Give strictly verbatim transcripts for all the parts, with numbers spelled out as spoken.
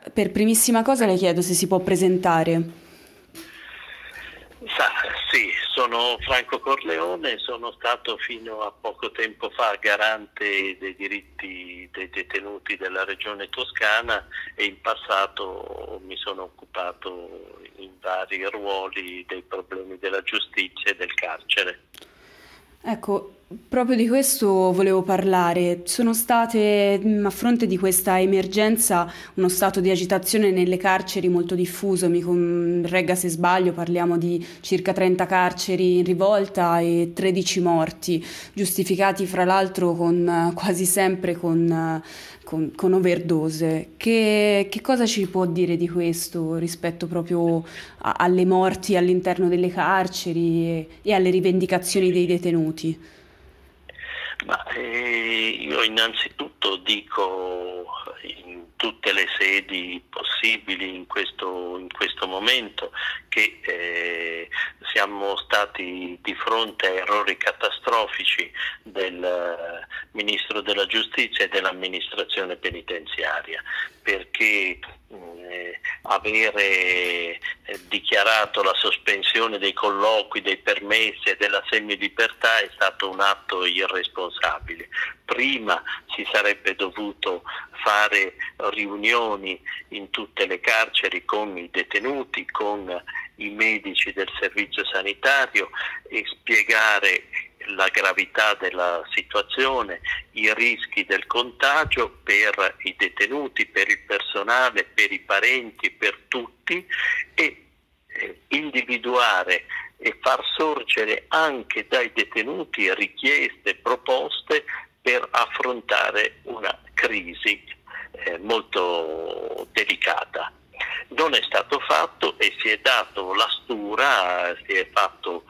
Per primissima cosa le chiedo se si può presentare. Sa, sì, sono Franco Corleone, sono stato fino a poco tempo fa garante dei diritti dei detenuti della Regione Toscana e in passato mi sono occupato in vari ruoli dei problemi della giustizia e del carcere. Ecco, proprio di questo volevo parlare. Sono state, mh, a fronte di questa emergenza, uno stato di agitazione nelle carceri molto diffuso. Mi corregga se sbaglio, parliamo di circa trenta carceri in rivolta e tredici morti, giustificati fra l'altro con, eh, quasi sempre con, eh, con, con overdose. Che, che cosa ci può dire di questo rispetto proprio a- alle morti all'interno delle carceri e, e alle rivendicazioni dei detenuti? Ma eh, io innanzitutto dico in tutte le sedi possibili in questo, in questo momento che eh, siamo stati di fronte a errori catastrofici del eh, Ministro della Giustizia e dell'amministrazione penitenziaria, perché eh, avere eh, dichiarato la sospensione dei colloqui, dei permessi e della semilibertà è stato un atto irresponsabile. Prima si sarebbe dovuto fare riunioni in tutte le carceri con i detenuti, con i medici del servizio sanitario e spiegare la gravità della situazione, i rischi del contagio per i detenuti, per il personale, per i parenti, per tutti e eh, individuare e far sorgere anche dai detenuti richieste, proposte per affrontare una crisi eh, molto delicata. Non è stato fatto e si è dato la stura, si è, fatto,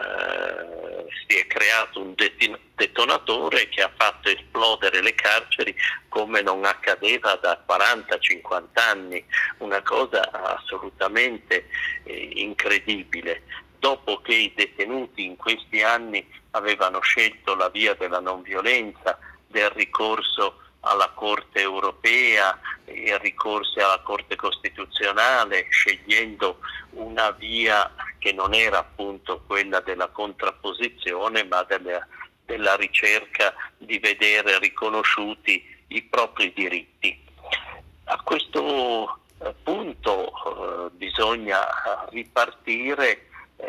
eh, si è creato un detonatore che ha fatto esplodere le carceri come non accadeva da quaranta cinquanta anni, una cosa assolutamente eh, incredibile. Dopo che i detenuti in questi anni avevano scelto la via della non violenza, del ricorso alla Corte europea, il ricorso alla Corte Costituzionale, scegliendo una via che non era appunto quella della contrapposizione, ma della, della ricerca di vedere riconosciuti i propri diritti. A questo eh, punto eh, bisogna ripartire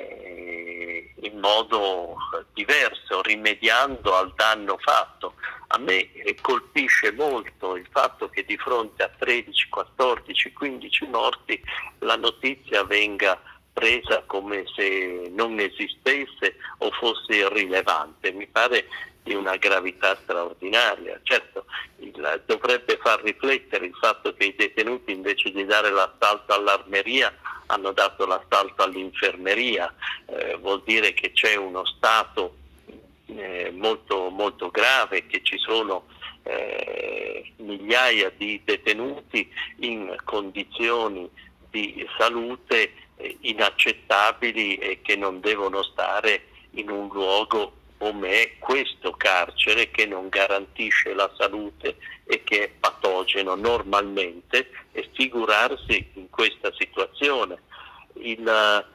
eh, in modo diverso, rimediando al danno fatto. A me colpisce molto il fatto che di fronte a tredici, quattordici, quindici morti la notizia venga presa come se non esistesse o fosse irrilevante. Mi pare di una gravità straordinaria. Certo, il, dovrebbe far riflettere il fatto che i detenuti invece di dare l'assalto all'armeria hanno dato l'assalto all'infermeria, eh, vuol dire che c'è uno stato Eh, molto, molto grave, che ci sono eh, migliaia di detenuti in condizioni di salute eh, inaccettabili e che non devono stare in un luogo come è questo carcere, che non garantisce la salute e che è patogeno normalmente, e figurarsi in questa situazione. Il,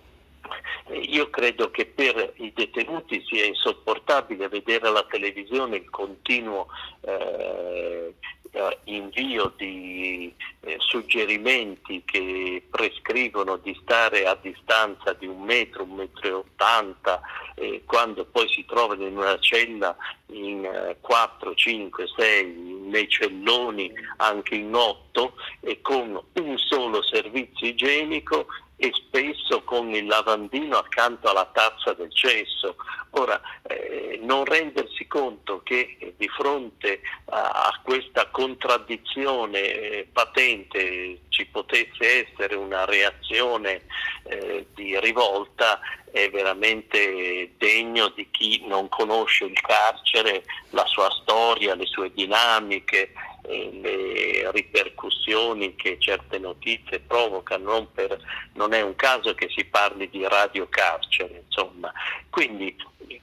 Io credo che per i detenuti sia insopportabile vedere alla televisione il continuo eh, invio di eh, suggerimenti che prescrivono di stare a distanza di un metro, un metro e ottanta, eh, quando poi si trovano in una cella in eh, quattro, cinque, sei, nei celloni anche in otto e con un solo servizio igienico e spesso con il lavandino accanto alla tazza del cesso. Ora, eh, non rendersi conto che eh, di fronte a, a questa contraddizione eh, patente ci potesse essere una reazione eh, di rivolta è veramente degno di chi non conosce il carcere, la sua storia, le sue dinamiche, le ripercussioni che certe notizie provocano. Non, per, non è un caso che si parli di radiocarcere, insomma. Quindi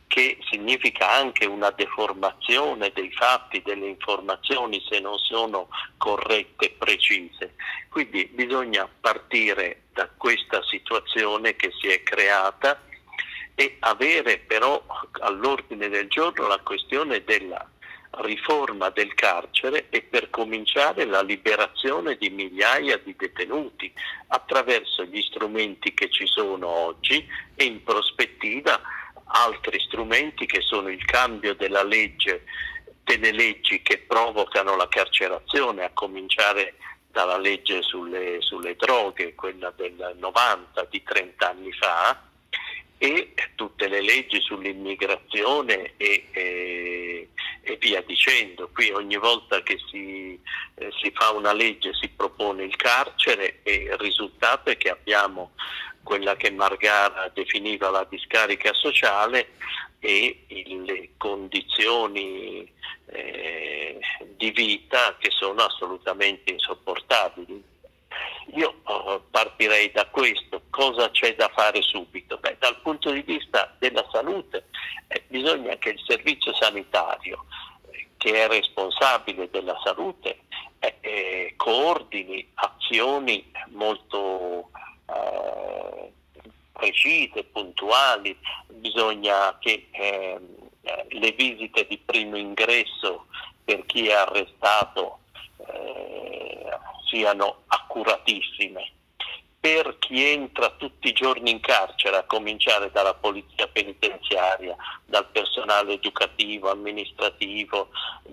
che significa anche una deformazione dei fatti, delle informazioni se non sono corrette e precise. Quindi bisogna partire da questa situazione che si è creata e avere però all'ordine del giorno la questione della riforma del carcere e per cominciare la liberazione di migliaia di detenuti attraverso gli strumenti che ci sono oggi e in prospettiva altri strumenti che sono il cambio della legge, delle leggi che provocano la carcerazione, a cominciare dalla legge sulle, sulle droghe, quella del novanta, di trenta anni fa, e tutte le leggi sull'immigrazione e, e, e via dicendo. Qui ogni volta che si, eh, si fa una legge si propone il carcere e il risultato è che abbiamo quella che Margara definiva la discarica sociale e le condizioni eh, di vita che sono assolutamente insopportabili. Io uh, partirei da questo. Cosa c'è da fare subito? Beh, dal punto di vista della salute eh, bisogna che il servizio sanitario, eh, che è responsabile della salute, eh, eh, coordini azioni molto eh, precise, puntuali. Bisogna che eh, le visite di primo ingresso per chi è arrestato eh, siano accuratissime. Per chi entra tutti i giorni in carcere, a cominciare dalla polizia penitenziaria, dal personale educativo, amministrativo,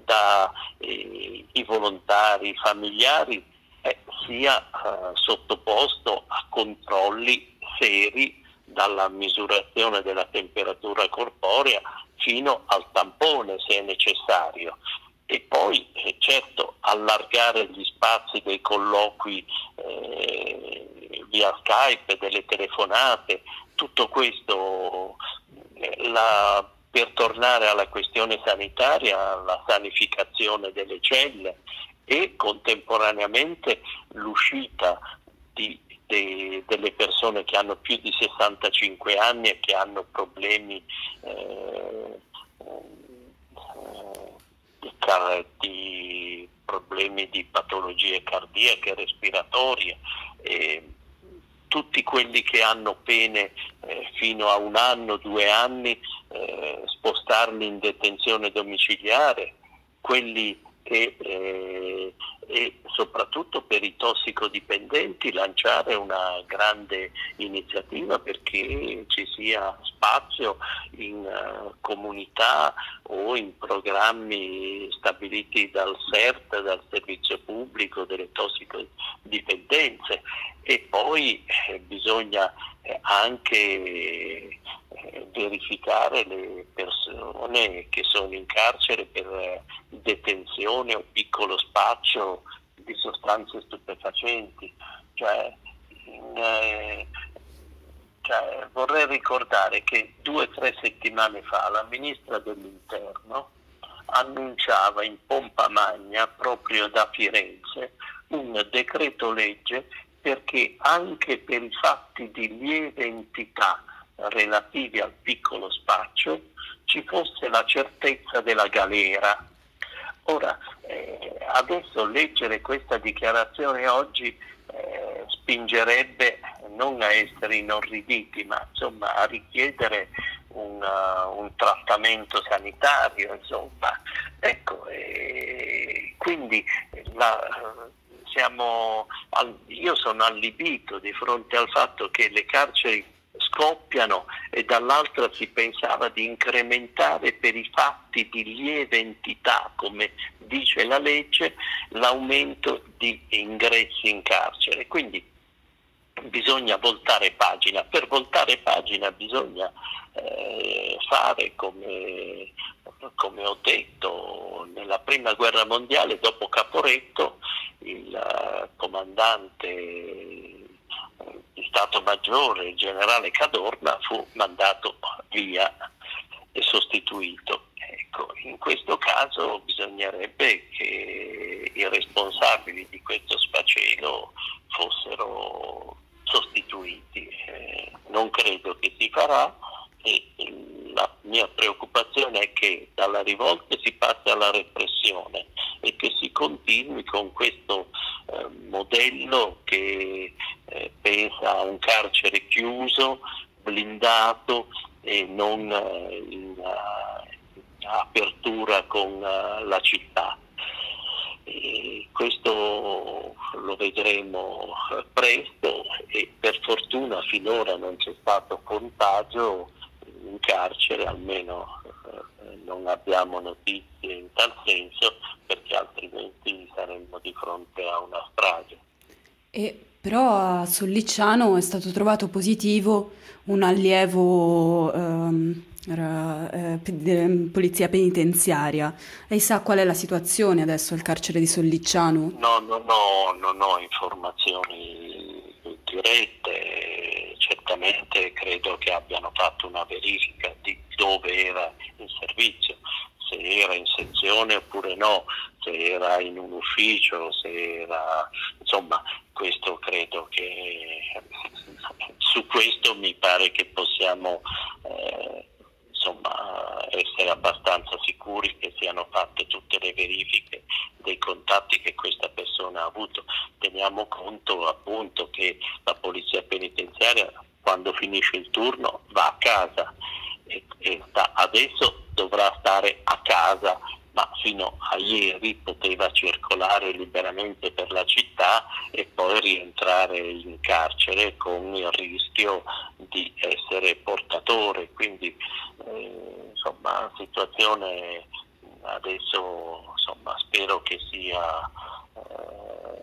dai eh, volontari, i familiari, eh, sia eh, sottoposto a controlli seri, dalla misurazione della temperatura corporea fino al tampone se è necessario. E poi eh, certo allargare gli spazi dei colloqui eh, via Skype, delle telefonate, tutto questo eh, la, per tornare alla questione sanitaria, la sanificazione delle celle e contemporaneamente l'uscita di, de, delle persone che hanno più di sessantacinque anni e che hanno problemi eh, di problemi di patologie cardiache, respiratorie, eh, tutti quelli che hanno pene eh, fino a un anno, due anni, eh, spostarli in detenzione domiciliare, quelli che eh, e soprattutto per i tossicodipendenti lanciare una grande iniziativa perché ci sia spazio in uh, comunità o in programmi stabiliti dal S E R T, dal servizio pubblico delle tossicodipendenze. E poi eh, bisogna eh, anche eh, verificare le persone che sono in carcere per eh, detenzione o piccolo spaccio di sostanze stupefacenti. Cioè, in, eh, cioè, vorrei ricordare che due o tre settimane fa la ministra dell'Interno annunciava in pompa magna proprio da Firenze un decreto legge perché anche per i fatti di lieve entità relativi al piccolo spaccio ci fosse la certezza della galera. Ora, eh, adesso leggere questa dichiarazione oggi eh, spingerebbe non a essere inorriditi, ma insomma a richiedere un, uh, un trattamento sanitario, insomma. Ecco, eh, quindi la, siamo, io sono allibito di fronte al fatto che le carceri scoppiano e dall'altra si pensava di incrementare per i fatti di lieve entità, come dice la legge, l'aumento di ingressi in carcere. Quindi bisogna voltare pagina. Per voltare pagina bisogna eh, fare come, come ho detto nella prima guerra mondiale, dopo Caporetto il uh, comandante di Stato Maggiore, il generale Cadorna, fu mandato via e sostituito. Ecco, in questo caso bisognerebbe che i responsabili di questo sfacelo fossero sostituiti. Eh, non credo che si farà e la mia preoccupazione è che dalla rivolta si passi alla repressione e che si continui con questo eh, modello che eh, pensa a un carcere chiuso, blindato e non eh, in uh, apertura con uh, la città. E questo lo vedremo presto e per fortuna finora non c'è stato contagio in carcere, almeno eh, non abbiamo notizie in tal senso, perché altrimenti saremmo di fronte a una strage. E però a Sollicciano è stato trovato positivo un allievo ehm, era, eh, pe- de- polizia penitenziaria. Lei sa qual è la situazione adesso al carcere di Sollicciano? No, no, no, non ho informazioni dirette, certamente credo che abbiano fatto una verifica di dove era in servizio, se era in sezione oppure no, se era in un ufficio, se era, insomma, questo credo che su questo mi pare che possiamo eh, insomma essere abbastanza sicuri che siano fatte tutte le verifiche dei contatti che questa persona ha avuto. Teniamo conto appunto che la polizia penitenziaria quando finisce il turno va a casa e, e sta, adesso dovrà stare a casa, ma fino a ieri poteva circolare liberamente per la città e poi rientrare in carcere con il rischio di essere portatore. Quindi eh, insomma, situazione adesso insomma, spero che sia eh,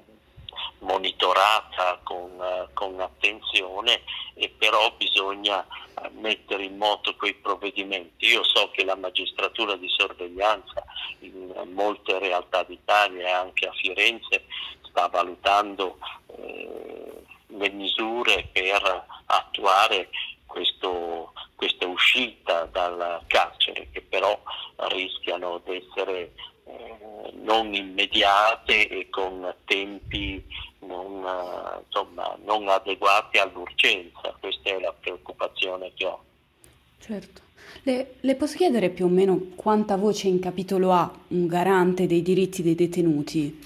monitorata con, con attenzione, e però bisogna mettere in moto quei provvedimenti. Io so che la magistratura di sorveglianza in molte realtà d'Italia e anche a Firenze sta valutando eh, le misure per attuare questo, questa uscita dal carcere, che però rischiano di essere eh, non immediate e con tempi non, eh, insomma, non adeguati all'urgenza. Questa è la preoccupazione che ho. Certo. Le, le posso chiedere più o meno quanta voce in capitolo ha un garante dei diritti dei detenuti?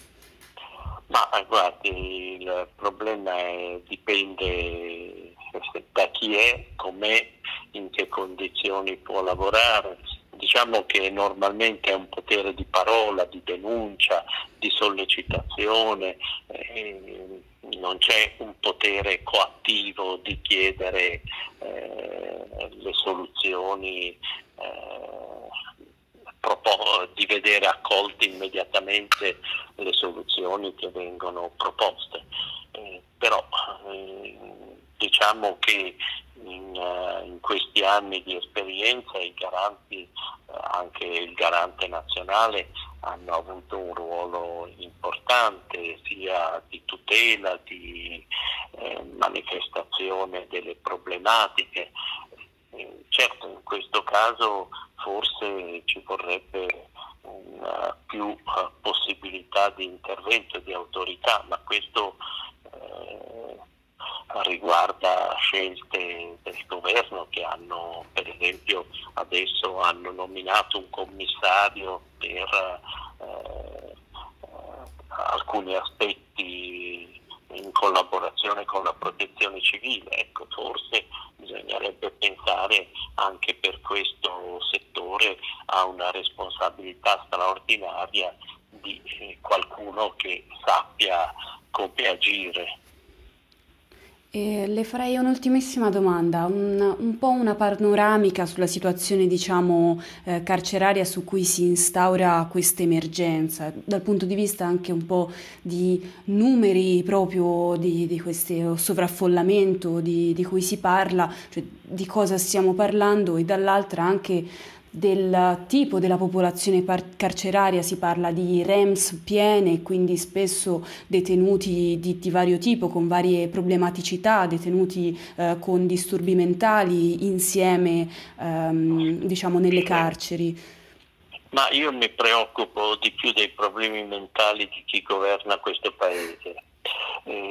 Ma eh, guardi, il problema è, dipende da chi è, com'è, in che condizioni può lavorare. Diciamo che normalmente è un potere di parola, di denuncia, di sollecitazione, eh, non c'è un potere coattivo di chiedere eh, le soluzioni, eh, propo- di vedere accolte immediatamente le soluzioni che vengono proposte. Eh, però eh, diciamo che in, uh, in questi anni di esperienza i garanti, uh, anche il garante nazionale, hanno avuto un ruolo importante sia di tutela, di eh, manifestazione delle problematiche. Eh, certo, in questo caso forse ci vorrebbe una più uh, possibilità di intervento di autorità, ma questo eh, riguarda scelte del governo che hanno, per esempio, adesso hanno nominato un commissario per eh, alcuni aspetti in collaborazione con la protezione civile. Ecco, forse bisognerebbe pensare anche per questo settore a una responsabilità straordinaria di eh, qualcuno che sappia come agire. E le farei un'ultimissima domanda, un, un po' una panoramica sulla situazione, diciamo, eh, carceraria su cui si instaura questa emergenza, dal punto di vista anche un po' di numeri proprio di, di questo sovraffollamento di, di cui si parla, cioè di cosa stiamo parlando, e dall'altra anche del tipo della popolazione par- carceraria. Si parla di R E M S piene, quindi spesso detenuti di, di vario tipo, con varie problematicità, detenuti eh, con disturbi mentali insieme, ehm, diciamo, nelle carceri. Ma io mi preoccupo di più dei problemi mentali di chi governa questo paese.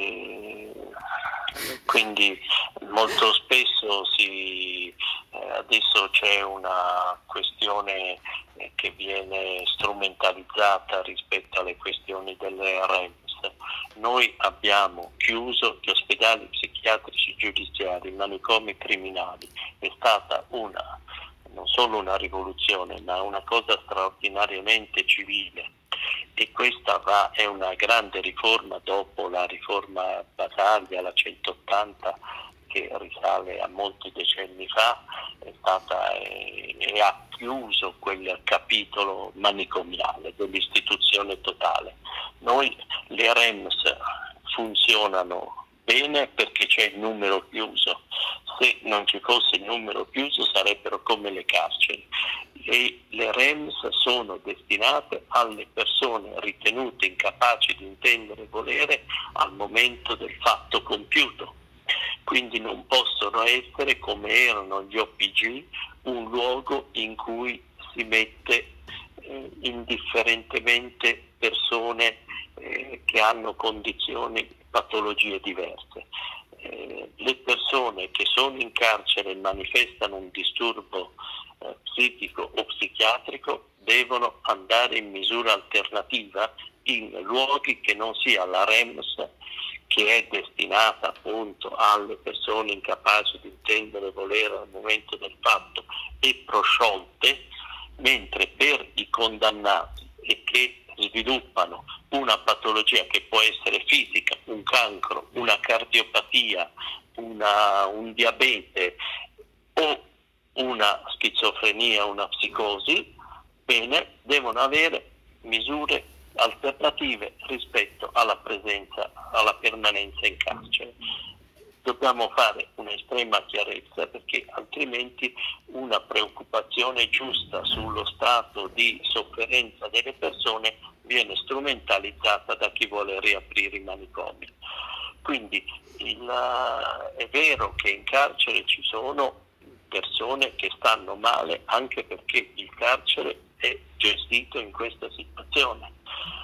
Eh, quindi molto spesso si, eh, ad adesso c'è una questione eh, che viene strumentalizzata rispetto alle questioni delle R E M S. Noi abbiamo chiuso gli ospedali psichiatrici giudiziari, i manicomi criminali. È stata una, non solo una rivoluzione, ma una cosa straordinariamente civile. E questa va, è una grande riforma dopo la riforma Basaglia, la centottanta, che risale a molti decenni fa, è stata e, e ha chiuso quel capitolo manicomiale dell'istituzione totale. Noi le R E M S funzionano bene perché c'è il numero chiuso. Se non ci fosse il numero chiuso sarebbero come le carceri. E le R E M S sono destinate alle persone ritenute incapaci di intendere e volere al momento del fatto compiuto. Quindi non possono essere, come erano gli O P G, un luogo in cui si mette eh, indifferentemente persone eh, che hanno condizioni, patologie diverse. Eh, le persone che sono in carcere e manifestano un disturbo eh, psichico o psichiatrico devono andare in misura alternativa in luoghi che non sia la R E M S, che è destinata appunto alle persone incapaci di intendere e volere al momento del fatto e prosciolte, mentre per i condannati e che sviluppano una patologia che può essere fisica, un cancro, una cardiopatia, una, un diabete o una schizofrenia, una psicosi, bene, devono avere misure alternative rispetto alla presenza, alla permanenza in carcere. Dobbiamo fare un'estrema chiarezza, perché altrimenti una preoccupazione giusta sullo stato di sofferenza delle persone viene strumentalizzata da chi vuole riaprire i manicomi. Quindi il, è vero che in carcere ci sono persone che stanno male, anche perché il carcere è gestito in questa situazione.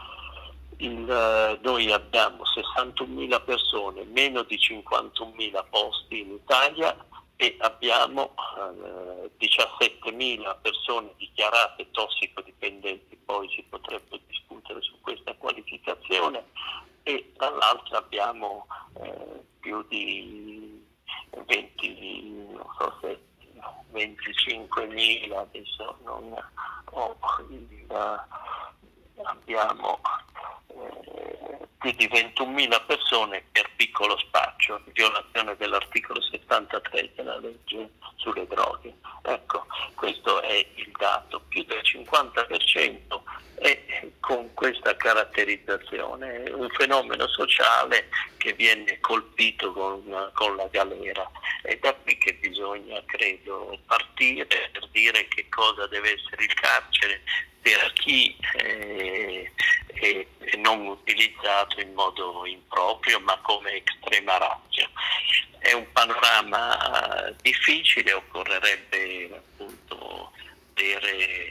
Il, noi abbiamo sessantunomila persone, meno di cinquantunomila posti in Italia, e abbiamo eh, diciassettemila persone dichiarate tossicodipendenti, poi si potrebbe discutere su questa qualificazione, e dall'altra abbiamo eh, più di venti, non so se venticinquemila, adesso non ho il, abbiamo eh, più di ventunomila persone per piccolo spaccio, violazione dell'articolo settantatré della legge sulle droghe. Ecco, questo è il dato, più del cinquanta per cento è con questa caratterizzazione, è un fenomeno sociale che viene colpito con, con la galera. È da qui che bisogna, credo, partire per dire che cosa deve essere il carcere per chi eh, è, è non utilizzato in modo improprio, ma come extrema ratio. È un panorama difficile, occorrerebbe appunto avere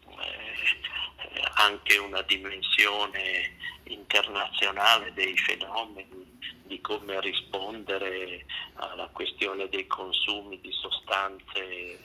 anche una dimensione internazionale dei fenomeni, di come rispondere alla questione dei consumi di sostanze eh,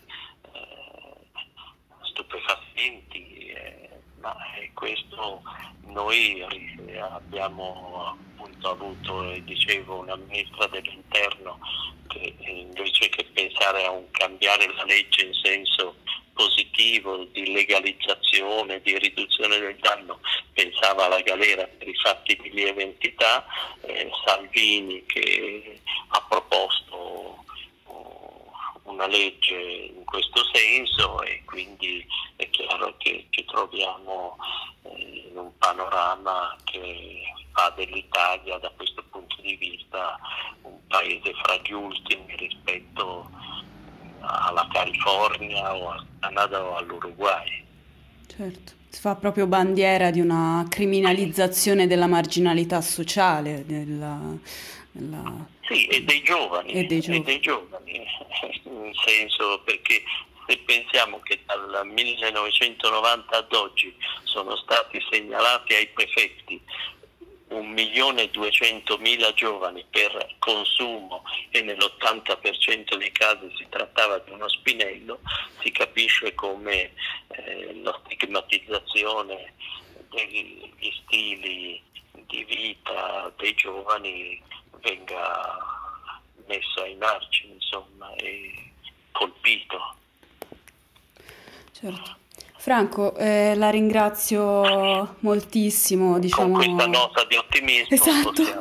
stupefacenti, eh, ma eh, questo noi abbiamo appunto avuto, eh, dicevo, una ministra dell'interno che invece che pensare a un cambiare la legge in senso positivo di legalizzazione, di riduzione del danno, pensava alla galera per i fatti di lieve entità. eh, Salvini che ha proposto uh, una legge in questo senso, e quindi è chiaro che ci troviamo eh, in un panorama che fa dell'Italia da questo punto di vista un paese fra gli ultimi rispetto alla California o al Canada o all'Uruguay. Certo, si fa proprio bandiera di una criminalizzazione della marginalità sociale, della, della... Sì, e dei giovani, e dei giovani. E dei giovani, in senso, perché se pensiamo che dal millenovecentonovanta ad oggi sono stati segnalati ai prefetti un milione e duecentomila giovani per consumo e nell'ottanta per cento dei casi si trattava di uno spinello, si capisce come eh, la stigmatizzazione degli stili di vita dei giovani venga messo ai margini, insomma, e colpito. Certo. Franco, eh, la ringrazio moltissimo, diciamo... Con questa nota di ottimismo esatto. possiamo...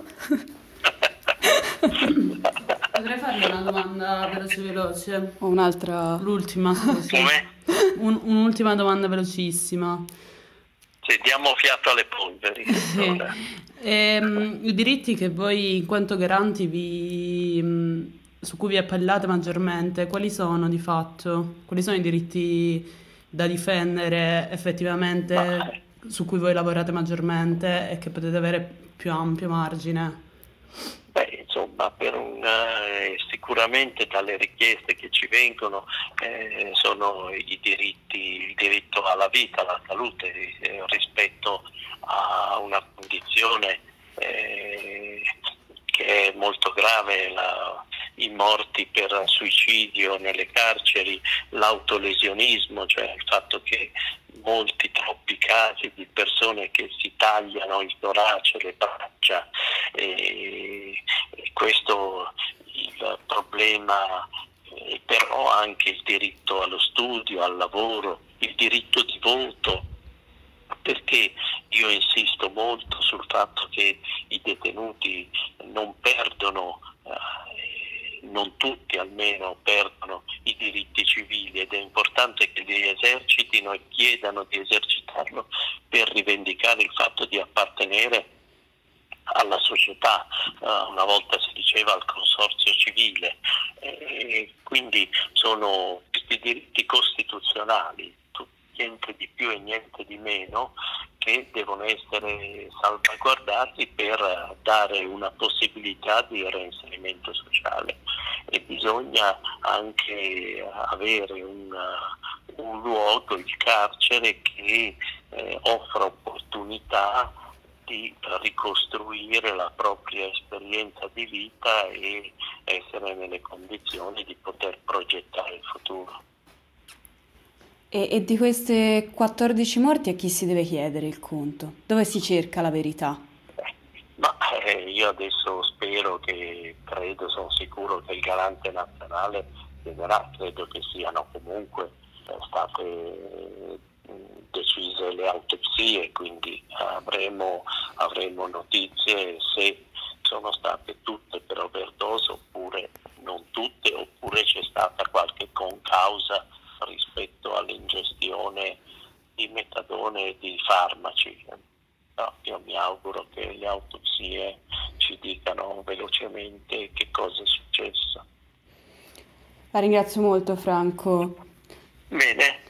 Potrei farle una domanda veloce veloce? Ho un'altra... L'ultima, scusa. Come? Un, un'ultima domanda velocissima. Se diamo fiato alle polveri. Ehm, I diritti che voi in quanto garanti vi, mh, su cui vi appellate maggiormente, quali sono di fatto? Quali sono i diritti da difendere effettivamente, Ma, su cui voi lavorate maggiormente e che potete avere più ampio margine? Beh, insomma, per un, eh, sicuramente dalle richieste che ci vengono eh, sono i diritti, il diritto alla vita, alla salute, eh, rispetto a una condizione eh, che è molto grave, la, i morti per suicidio nelle carceri, l'autolesionismo, cioè il fatto che molti, troppi casi di persone che si tagliano il torace, le braccia, e, e questo il problema, e però anche il diritto allo studio, al lavoro, il diritto di voto, perché io insisto molto sul fatto che i detenuti non perdono, eh, non tutti almeno perdono i diritti civili, ed è importante che li esercitino e chiedano di esercitarlo per rivendicare il fatto di appartenere alla società, uh, una volta si diceva al consorzio civile, e quindi sono questi diritti costituzionali, niente di più e niente di meno, che devono essere salvaguardati per dare una possibilità di reinserimento sociale, e bisogna anche avere un, un luogo, il carcere, che eh, offra opportunità di ricostruire la propria esperienza di vita e essere nelle condizioni di poter progettare il futuro. E, e di queste quattordici morti a chi si deve chiedere il conto? Dove si cerca la verità? Ma eh, io adesso spero che, credo, sono sicuro che il garante nazionale chiederà, credo che siano comunque eh, state eh, decise le autopsie, quindi avremo, avremo notizie se sono state tutte per overdose oppure non tutte, oppure c'è stata qualche concausa rispetto all'ingestione di metadone e di farmaci. No, io mi auguro che le autopsie ci dicano velocemente che cosa è successo. La ringrazio molto, Franco. Bene.